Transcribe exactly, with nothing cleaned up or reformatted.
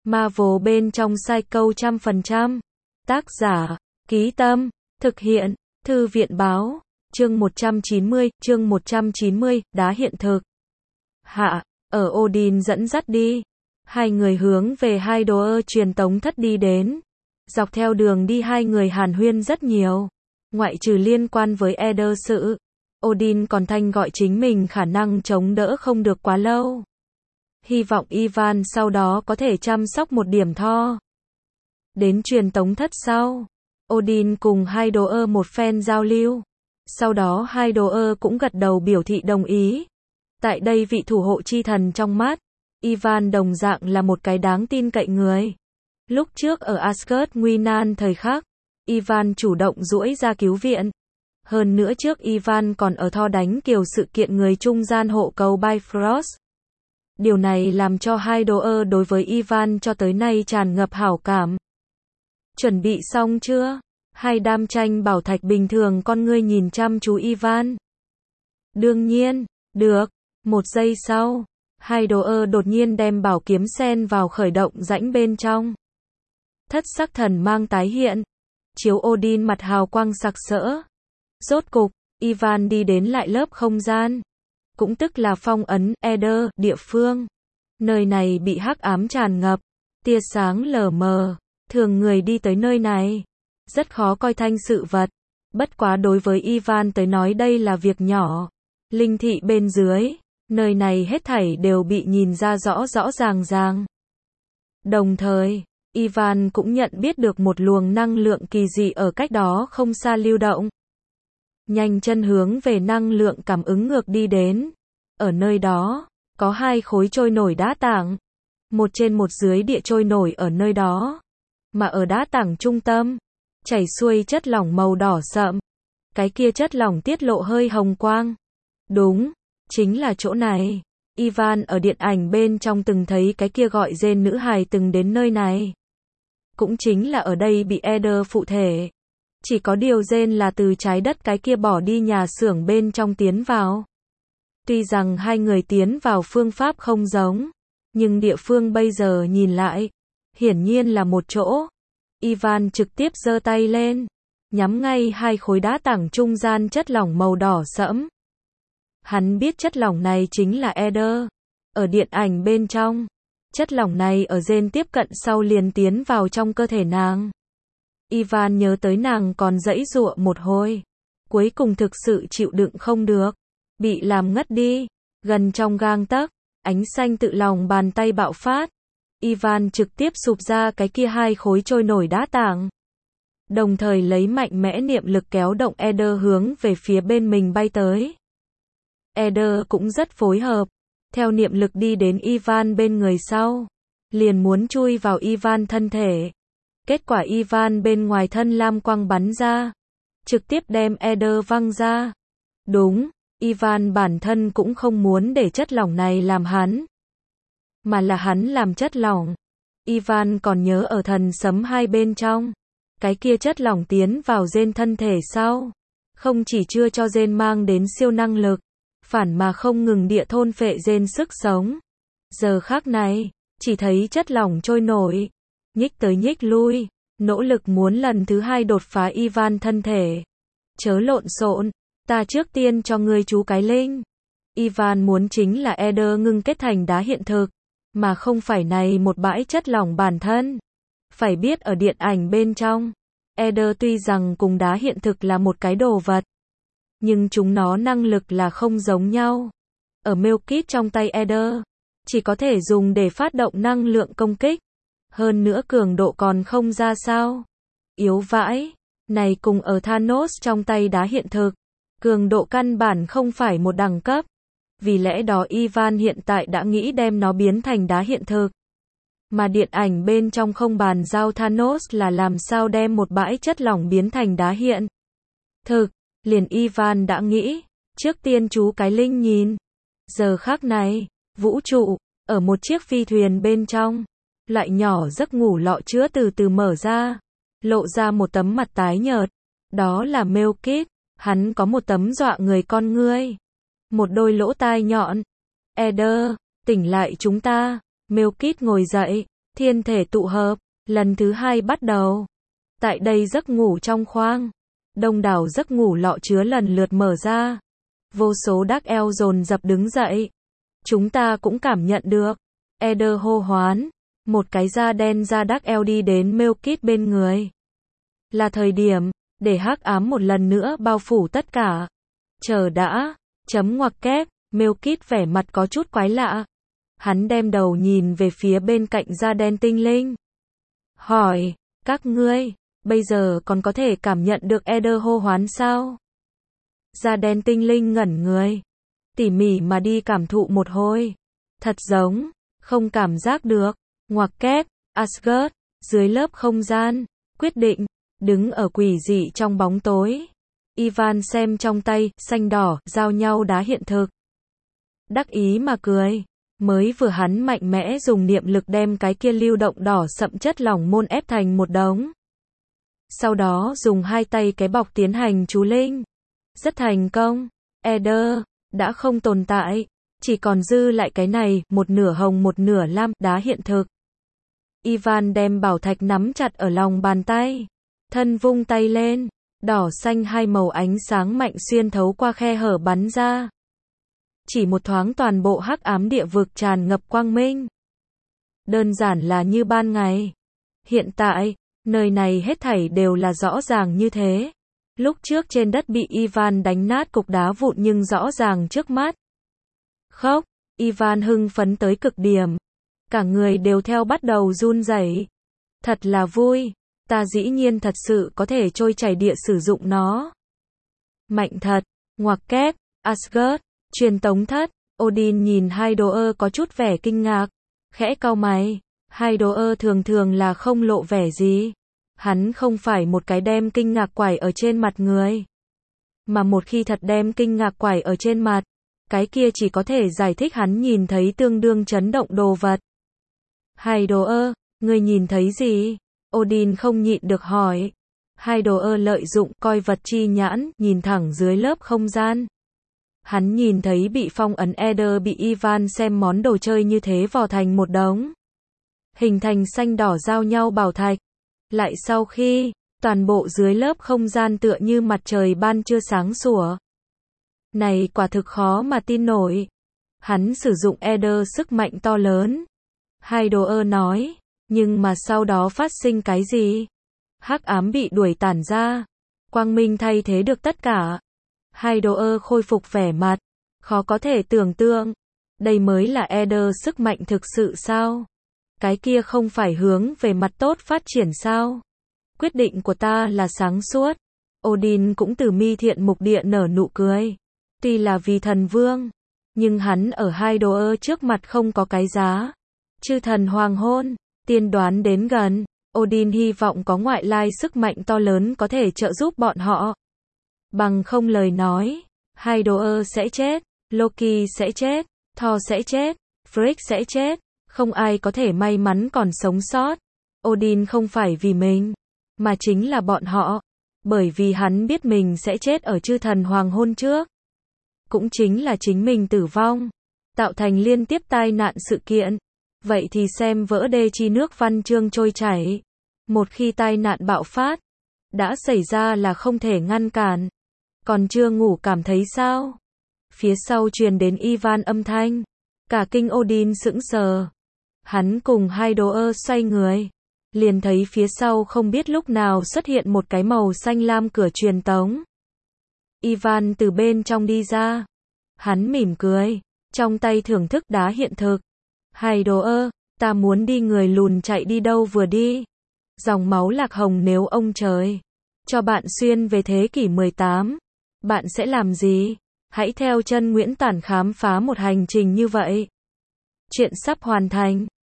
Marvel bên trong Psycho trăm phần trăm. Tác giả, Ký Tâm, thực hiện, Thư viện Báo, chương một trăm chín mươi, chương một trăm chín mươi, đá hiện thực. Hạ, ở Odin dẫn dắt đi, hai người hướng về hai đồ ơ truyền tống thất đi đến. Dọc theo đường đi hai người hàn huyên rất nhiều, ngoại trừ liên quan với Eder sự, Odin còn thanh gọi chính mình khả năng chống đỡ không được quá lâu. Hy vọng Ivan sau đó có thể chăm sóc một điểm Thor. Đến truyền tống thất sau, Odin cùng hai đồ ơ một phen giao lưu. Sau đó hai đồ ơ cũng gật đầu biểu thị đồng ý. Tại đây vị thủ hộ chi thần trong mắt, Ivan đồng dạng là một cái đáng tin cậy người. Lúc trước ở Asgard nguy nan thời khắc, Ivan chủ động duỗi ra cứu viện. Hơn nữa trước Ivan còn ở Thor đánh kiều sự kiện người trung gian hộ cầu Bifrost. Điều này làm cho hai đồ ơ đối với Ivan cho tới nay tràn ngập hảo cảm. Chuẩn bị xong chưa? Hai đam tranh bảo thạch bình thường con ngươi nhìn chăm chú Ivan. Đương nhiên, được. Một giây sau, hai đồ ơ đột nhiên đem bảo kiếm sen vào khởi động rãnh bên trong. Thất sắc thần mang tái hiện, chiếu Odin mặt hào quang sặc sỡ. Rốt cục, Ivan đi đến lại lớp không gian, cũng tức là phong ấn Eder địa phương. Nơi này bị hắc ám tràn ngập, tia sáng lờ mờ, thường người đi tới nơi này rất khó coi thanh sự vật. Bất quá đối với Ivan tới nói đây là việc nhỏ. Linh thị bên dưới, nơi này hết thảy đều bị nhìn ra rõ rõ ràng ràng. Đồng thời, Ivan cũng nhận biết được một luồng năng lượng kỳ dị ở cách đó không xa lưu động. Nhanh chân hướng về năng lượng cảm ứng ngược đi đến. Ở nơi đó, có hai khối trôi nổi đá tảng. Một trên một dưới địa trôi nổi ở nơi đó. Mà ở đá tảng trung tâm, chảy xuôi chất lỏng màu đỏ sậm. Cái kia chất lỏng tiết lộ hơi hồng quang. Đúng, chính là chỗ này. Ivan ở điện ảnh bên trong từng thấy cái kia gọi rên nữ hài từng đến nơi này. Cũng chính là ở đây bị Eder phụ thể. Chỉ có điều rên là từ trái đất cái kia bỏ đi nhà xưởng bên trong tiến vào. Tuy rằng hai người tiến vào phương pháp không giống, nhưng địa phương bây giờ nhìn lại, hiển nhiên là một chỗ. Ivan trực tiếp giơ tay lên, nhắm ngay hai khối đá tảng trung gian chất lỏng màu đỏ sẫm. Hắn biết chất lỏng này chính là Eder. Ở điện ảnh bên trong, chất lỏng này ở rên tiếp cận sau liền tiến vào trong cơ thể nàng. Ivan nhớ tới nàng còn giãy giụa một hồi, cuối cùng thực sự chịu đựng không được, bị làm ngất đi. Gần trong gang tấc, ánh xanh tự lòng bàn tay bạo phát. Ivan trực tiếp sụp ra cái kia hai khối trôi nổi đá tảng. Đồng thời lấy mạnh mẽ niệm lực kéo động Eder hướng về phía bên mình bay tới. Eder cũng rất phối hợp, theo niệm lực đi đến Ivan bên người sau, liền muốn chui vào Ivan thân thể. Kết quả Ivan bên ngoài thân lam quang bắn ra, trực tiếp đem Eder văng ra. Đúng, Ivan bản thân cũng không muốn để chất lỏng này làm hắn, mà là hắn làm chất lỏng. Ivan còn nhớ ở thần sấm hai bên trong, cái kia chất lỏng tiến vào rên thân thể sau, không chỉ chưa cho rên mang đến siêu năng lực, phản mà không ngừng địa thôn phệ rên sức sống. Giờ khắc này, chỉ thấy chất lỏng trôi nổi, nhích tới nhích lui, nỗ lực muốn lần thứ hai đột phá Ivan thân thể. Chớ lộn xộn, ta trước tiên cho ngươi chú cái linh. Ivan muốn chính là Eder ngưng kết thành đá hiện thực, mà không phải này một bãi chất lỏng bản thân. Phải biết ở điện ảnh bên trong, Eder tuy rằng cùng đá hiện thực là một cái đồ vật, nhưng chúng nó năng lực là không giống nhau. Ở Melkit trong tay Eder, chỉ có thể dùng để phát động năng lượng công kích. Hơn nữa cường độ còn không ra sao. Yếu vãi. Này cùng ở Thanos trong tay đá hiện thực, cường độ căn bản không phải một đẳng cấp. Vì lẽ đó Ivan hiện tại đã nghĩ đem nó biến thành đá hiện thực. Mà điện ảnh bên trong không bàn giao Thanos là làm sao đem một bãi chất lỏng biến thành đá hiện thực. Liền Ivan đã nghĩ, trước tiên chú cái linh nhìn. Giờ khắc này, vũ trụ, ở một chiếc phi thuyền bên trong, loại nhỏ giấc ngủ lọ chứa từ từ mở ra, lộ ra một tấm mặt tái nhợt. Đó là Melkit, hắn có một tấm dọa người con ngươi, một đôi lỗ tai nhọn. Eder, tỉnh lại chúng ta. Melkit ngồi dậy, Thiên thể tụ hợp, lần thứ hai bắt đầu. Tại đây giấc ngủ trong khoang, đông đảo giấc ngủ lọ chứa lần lượt mở ra. Vô số Dark Elf dồn dập đứng dậy. Chúng ta cũng cảm nhận được. Eder hô hoán. Một cái da đen da Dark Elf đi đến Melkit bên người. Là thời điểm, để hắc ám một lần nữa bao phủ tất cả. Chờ đã, chấm ngoặc kép, Melkit vẻ mặt có chút quái lạ. Hắn đem đầu nhìn về phía bên cạnh da đen tinh linh. Hỏi, các ngươi, bây giờ còn có thể cảm nhận được Eder hô hoán sao? Da đen tinh linh ngẩn người. Tỉ mỉ mà đi cảm thụ một hồi. Thật giống, không cảm giác được. Ngoặc kép, Asgard, dưới lớp không gian, quyết định, đứng ở quỷ dị trong bóng tối. Ivan xem trong tay, xanh đỏ, giao nhau đá hiện thực. Đắc ý mà cười. Mới vừa hắn mạnh mẽ dùng niệm lực đem cái kia lưu động đỏ sậm chất lỏng môn ép thành một đống. Sau đó dùng hai tay cái bọc tiến hành chú linh. Rất thành công. Eder đã không tồn tại. Chỉ còn dư lại cái này, một nửa hồng một nửa lam, đá hiện thực. Ivan đem bảo thạch nắm chặt ở lòng bàn tay. Thân vung tay lên. Đỏ xanh hai màu ánh sáng mạnh xuyên thấu qua khe hở bắn ra. Chỉ một thoáng toàn bộ hắc ám địa vực tràn ngập quang minh. Đơn giản là như ban ngày. Hiện tại, nơi này hết thảy đều là rõ ràng như thế. Lúc trước trên đất bị Ivan đánh nát cục đá vụn nhưng rõ ràng trước mắt. Khóc, Ivan hưng phấn tới cực điểm. Cả người đều theo bắt đầu run rẩy. Thật là vui, ta dĩ nhiên thật sự có thể trôi chảy địa sử dụng nó. Mạnh thật, ngoặc kép, Asgard, truyền tống thất, Odin nhìn Hydoe có chút vẻ kinh ngạc, khẽ cau mày. Hydoe thường thường là không lộ vẻ gì. Hắn không phải một cái đem kinh ngạc quải ở trên mặt người. Mà một khi thật đem kinh ngạc quải ở trên mặt, cái kia chỉ có thể giải thích hắn nhìn thấy tương đương chấn động đồ vật. Hydoe, ngươi nhìn thấy gì? Odin không nhịn được hỏi. Hydoe lợi dụng coi vật chi nhãn, nhìn thẳng dưới lớp không gian. Hắn nhìn thấy bị phong ấn Eder bị Ivan xem món đồ chơi như thế vò thành một đống. Hình thành xanh đỏ giao nhau bảo thạch. Lại sau khi, toàn bộ dưới lớp không gian tựa như mặt trời ban trưa sáng sủa. Này quả thực khó mà tin nổi. Hắn sử dụng Eder sức mạnh to lớn. Hydoe nói, nhưng mà sau đó phát sinh cái gì? Hắc ám bị đuổi tản ra. Quang minh thay thế được tất cả. Hydoe khôi phục vẻ mặt. Khó có thể tưởng tượng. Đây mới là Eder sức mạnh thực sự sao? Cái kia không phải hướng về mặt tốt phát triển sao? Quyết định của ta là sáng suốt. Odin cũng từ mi thiện mục địa nở nụ cười. Tuy là vì thần vương, nhưng hắn ở Hydoe trước mặt không có cái giá. Chư thần hoàng hôn, tiên đoán đến gần. Odin hy vọng có ngoại lai sức mạnh to lớn có thể trợ giúp bọn họ. Bằng không lời nói, Hydoe sẽ chết, Loki sẽ chết, Thor sẽ chết, Frigg sẽ chết. Không ai có thể may mắn còn sống sót. Odin không phải vì mình, mà chính là bọn họ. Bởi vì hắn biết mình sẽ chết ở chư thần hoàng hôn trước. Cũng chính là chính mình tử vong. Tạo thành liên tiếp tai nạn sự kiện. Vậy thì xem vỡ đê chi nước văn chương trôi chảy. Một khi tai nạn bạo phát, đã xảy ra là không thể ngăn cản. Còn chưa ngủ cảm thấy sao? Phía sau truyền đến Ivan âm thanh. Cả kinh Odin sững sờ. Hắn cùng Hydoe xoay người. Liền thấy phía sau không biết lúc nào xuất hiện một cái màu xanh lam cửa truyền tống. Ivan từ bên trong đi ra. Hắn mỉm cười. Trong tay thưởng thức đá hiện thực. Hydoe, ta muốn đi người lùn chạy đi đâu vừa đi. Dòng máu lạc hồng nếu ông trời cho bạn xuyên về thế kỷ mười tám. Bạn sẽ làm gì? Hãy theo chân Nguyễn Tản khám phá một hành trình như vậy. Chuyện sắp hoàn thành.